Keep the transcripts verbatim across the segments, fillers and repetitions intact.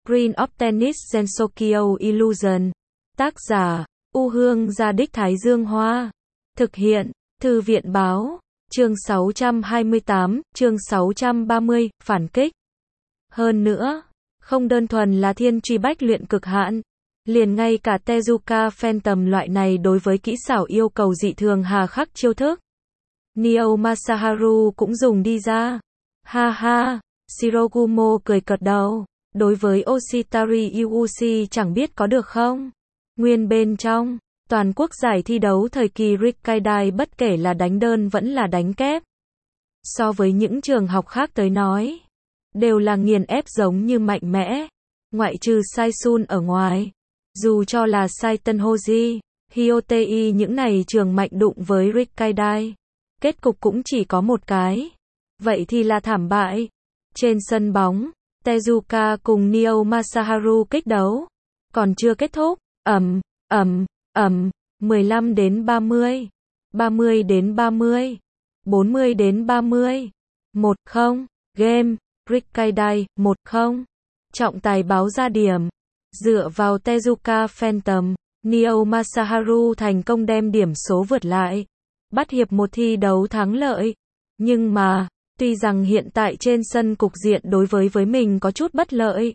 Green of Tennis Gensokyo Illusion. Tác giả, U Hương Gia Đích Thái Dương Hoa. Thực hiện, Thư viện Báo. Chương sáu trăm hai mươi tám, chương sáu trăm ba mươi, phản kích. Hơn nữa, không đơn thuần là thiên truy bách luyện cực hạn, liền ngay cả Tezuka Phantom loại này đối với kỹ xảo yêu cầu dị thường hà khắc chiêu thức, Neo Masaharu cũng dùng đi ra. Ha ha, Shirogumo cười cợt đầu, đối với Oshitari Yuuchi chẳng biết có được không? Nguyên bên trong, toàn quốc giải thi đấu thời kỳ Rikkaidai bất kể là đánh đơn vẫn là đánh kép. So với những trường học khác tới nói, đều là nghiền ép giống như mạnh mẽ. Ngoại trừ Saisun ở ngoài, dù cho là Saitenhoji, Hyotei những này trường mạnh đụng với Rikkaidai, kết cục cũng chỉ có một cái. Vậy thì là thảm bại. Trên sân bóng, Tezuka cùng Neo Masaharu kích đấu còn chưa kết thúc. Ầm, ầm, ầm, mười lăm đến ba mươi, ba mươi đến ba mươi, bốn mươi đến ba mươi. một không, game, Rikkaidai, một không. Trọng tài báo ra điểm. Dựa vào Tezuka Phantom, Neo Masaharu thành công đem điểm số vượt lại, bắt hiệp một thi đấu thắng lợi. Nhưng mà, tuy rằng hiện tại trên sân cục diện đối với với mình có chút bất lợi,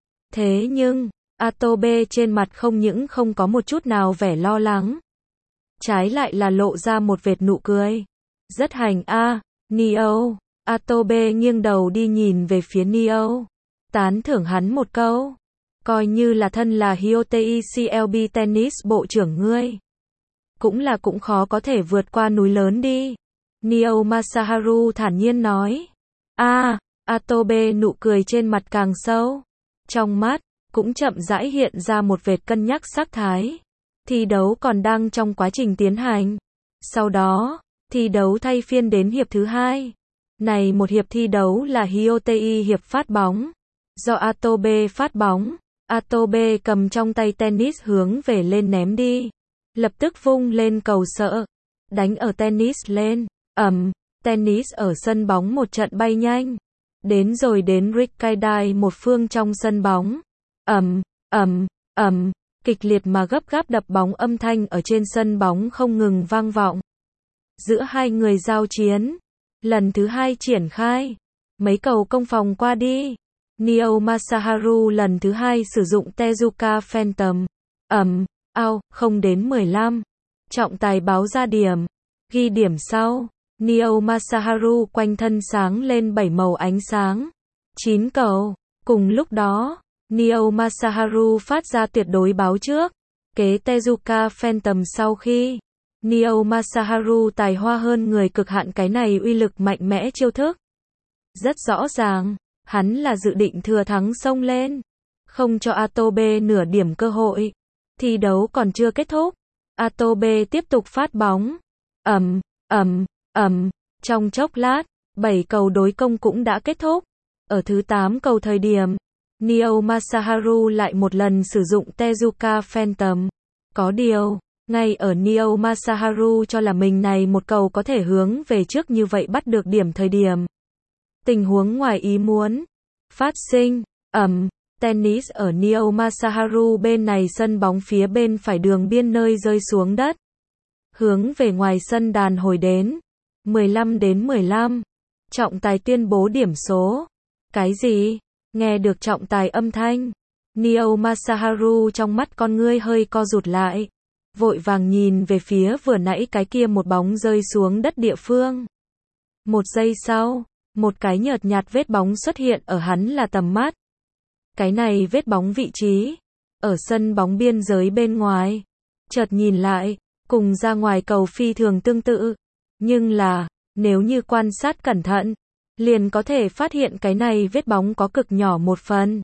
thế nhưng, Atobe trên mặt không những không có một chút nào vẻ lo lắng, trái lại là lộ ra một vệt nụ cười. Rất hành a, à, Neo. Atobe nghiêng đầu đi nhìn về phía Neo, tán thưởng hắn một câu. Coi như là thân là Hyotei xê lờ bê tennis bộ trưởng ngươi, cũng là cũng khó có thể vượt qua núi lớn đi. Neo Masaharu thản nhiên nói. A, à, Atobe nụ cười trên mặt càng sâu. Trong mắt, cũng chậm rãi hiện ra một vệt cân nhắc sắc thái. Thi đấu còn đang trong quá trình tiến hành. Sau đó, thi đấu thay phiên đến hiệp thứ hai. Này một hiệp thi đấu là Hyotei hiệp phát bóng. Do Atobe phát bóng, Atobe cầm trong tay tennis hướng về lên ném đi. Lập tức vung lên cầu sợ. Đánh ở tennis lên. Ầm, tennis ở sân bóng một trận bay nhanh. Đến rồi đến Rikkaidai một phương trong sân bóng. Ầm, ầm, ầm, kịch liệt mà gấp gáp đập bóng âm thanh ở trên sân bóng không ngừng vang vọng. Giữa hai người giao chiến, lần thứ hai triển khai. Mấy cầu công phòng qua đi. Neo Masaharu lần thứ hai sử dụng Tezuka Phantom. Ầm, ao, không đến mười lăm. Trọng tài báo ra điểm. Ghi điểm sau, Neo Masaharu quanh thân sáng lên bảy màu ánh sáng. chín cầu. Cùng lúc đó, Neo Masaharu phát ra tuyệt đối báo trước. Kế Tezuka Phantom sau khi Neo Masaharu tài hoa hơn người cực hạn cái này uy lực mạnh mẽ chiêu thức. Rất rõ ràng, hắn là dự định thừa thắng xông lên, không cho Atobe nửa điểm cơ hội. Thi đấu còn chưa kết thúc, Atobe tiếp tục phát bóng. Ầm, ầm, ầm, trong chốc lát, bảy cầu đối công cũng đã kết thúc. Ở thứ tám cầu thời điểm, Neo Masaharu lại một lần sử dụng Tezuka Phantom. Có điều, ngay ở Neo Masaharu cho là mình này một cầu có thể hướng về trước như vậy bắt được điểm thời điểm, tình huống ngoài ý muốn phát sinh. Ầm, tennis ở Neo Masaharu bên này sân bóng phía bên phải đường biên nơi rơi xuống đất, hướng về ngoài sân đàn hồi đến. mười lăm đến mười lăm. Trọng tài tuyên bố điểm số. Cái gì? Nghe được trọng tài âm thanh, Neo Masaharu trong mắt con ngươi hơi co rụt lại, vội vàng nhìn về phía vừa nãy cái kia một bóng rơi xuống đất địa phương. Một giây sau, một cái nhợt nhạt vết bóng xuất hiện ở hắn là tầm mắt. Cái này vết bóng vị trí ở sân bóng biên giới bên ngoài. Chợt nhìn lại, cùng ra ngoài cầu phi thường tương tự, nhưng là, nếu như quan sát cẩn thận, liền có thể phát hiện cái này vết bóng có cực nhỏ một phần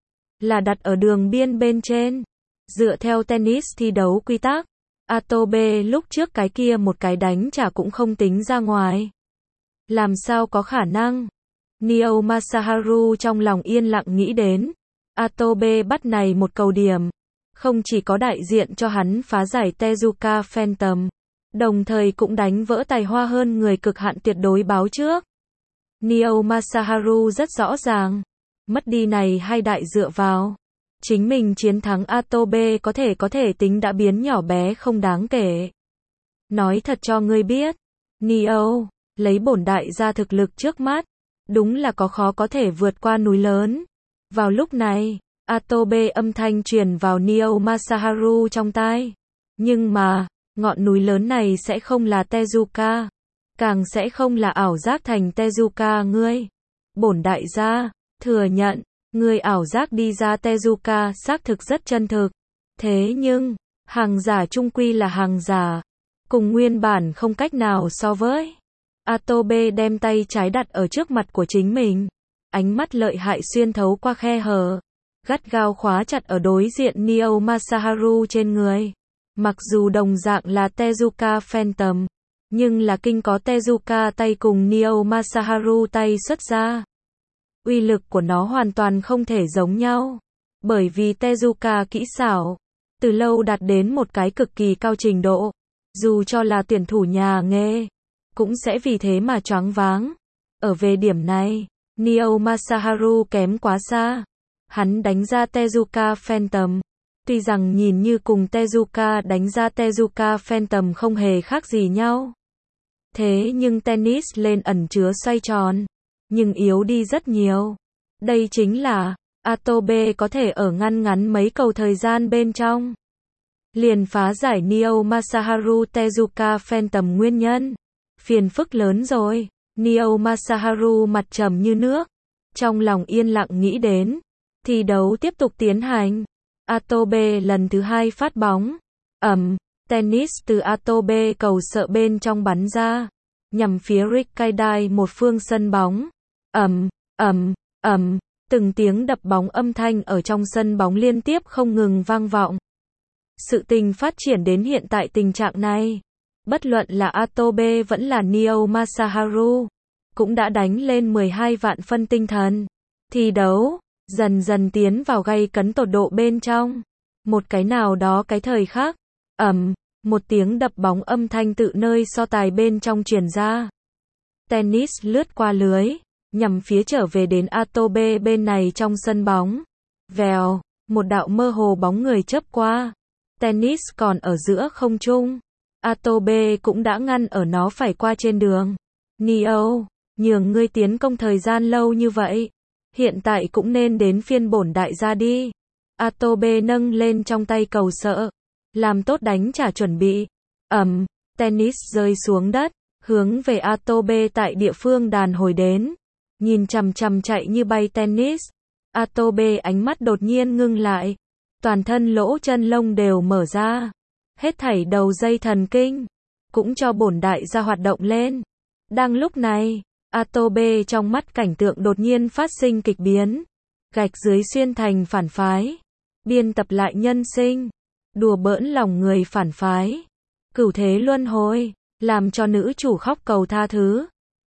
là đặt ở đường biên bên trên. Dựa theo tennis thi đấu quy tắc, Atobe lúc trước cái kia một cái đánh trả cũng không tính ra ngoài. Làm sao có khả năng? Neo Masaharu trong lòng yên lặng nghĩ đến. Atobe bắt này một cầu điểm, không chỉ có đại diện cho hắn phá giải Tezuka Phantom, đồng thời cũng đánh vỡ tài hoa hơn người cực hạn tuyệt đối báo trước. Neo Masaharu rất rõ ràng, Mất đi này hai đại dựa vào chính mình chiến thắng Atobe có thể có thể tính đã biến nhỏ bé không đáng kể. Nói thật cho ngươi biết, Neo, lấy bổn đại gia thực lực trước mắt, đúng là có khó có thể vượt qua núi lớn. Vào lúc này, Atobe âm thanh truyền vào Neo Masaharu trong tai. Nhưng mà, ngọn núi lớn này sẽ không là Tezuka, càng sẽ không là ảo giác thành Tezuka ngươi. Bổn đại gia, thừa nhận, ngươi ảo giác đi ra Tezuka xác thực rất chân thực. Thế nhưng, hàng giả chung quy là hàng giả, cùng nguyên bản không cách nào so với. Atobe đem tay trái đặt ở trước mặt của chính mình, ánh mắt lợi hại xuyên thấu qua khe hở, gắt gao khóa chặt ở đối diện Neo Masaharu trên người. Mặc dù đồng dạng là Tezuka Phantom, nhưng là kinh có Tezuka tay cùng Neo Masaharu tay xuất ra. Uy lực của nó hoàn toàn không thể giống nhau, bởi vì Tezuka kỹ xảo từ lâu đạt đến một cái cực kỳ cao trình độ, dù cho là tuyển thủ nhà nghề cũng sẽ vì thế mà choáng váng. Ở về điểm này, Neo Masaharu kém quá xa. Hắn đánh ra Tezuka Phantom, tuy rằng nhìn như cùng Tezuka đánh ra Tezuka Phantom không hề khác gì nhau. Thế nhưng tennis lên ẩn chứa xoay tròn, nhưng yếu đi rất nhiều. Đây chính là Atobe có thể ở ngăn ngắn mấy cầu thời gian bên trong liền phá giải Neo Masaharu Tezuka Phantom nguyên nhân. Phiền phức lớn rồi. Neo Masaharu mặt trầm như nước, trong lòng yên lặng nghĩ đến. Thi đấu tiếp tục tiến hành. Atobe lần thứ hai phát bóng. Ầm, tennis từ Atobe cầu sợ bên trong bắn ra, nhằm phía Rikkaidai một phương sân bóng. Ầm, ầm, ầm, từng tiếng đập bóng âm thanh ở trong sân bóng liên tiếp không ngừng vang vọng. Sự tình phát triển đến hiện tại tình trạng này, bất luận là Atobe vẫn là Neo Masaharu, cũng đã đánh lên mười hai vạn phân tinh thần. Thi đấu dần dần tiến vào gay cấn tột độ bên trong. Một cái nào đó cái thời khắc, ầm, một tiếng đập bóng âm thanh tự nơi so tài bên trong truyền ra. Tennis lướt qua lưới, nhằm phía trở về đến Atobe bên này trong sân bóng. Vèo, một đạo mơ hồ bóng người chớp qua. Tennis còn ở giữa không trung. Atobe cũng đã ngăn ở nó phải qua trên đường. Neo, nhường ngươi tiến công thời gian lâu như vậy, hiện tại cũng nên đến phiên bổn đại gia đi. Atobe nâng lên trong tay cầu sợ, làm tốt đánh trả chuẩn bị. Ầm, tennis rơi xuống đất, hướng về Atobe tại địa phương đàn hồi đến. Nhìn chằm chằm chạy như bay tennis, Atobe ánh mắt đột nhiên ngưng lại, toàn thân lỗ chân lông đều mở ra, hết thảy đầu dây thần kinh cũng cho bổn đại gia hoạt động lên. Đang lúc này, Atobe trong mắt cảnh tượng đột nhiên phát sinh kịch biến, gạch dưới xuyên thành phản phái, biên tập lại nhân sinh, đùa bỡn lòng người phản phái, cửu thế luân hồi, làm cho nữ chủ khóc cầu tha thứ.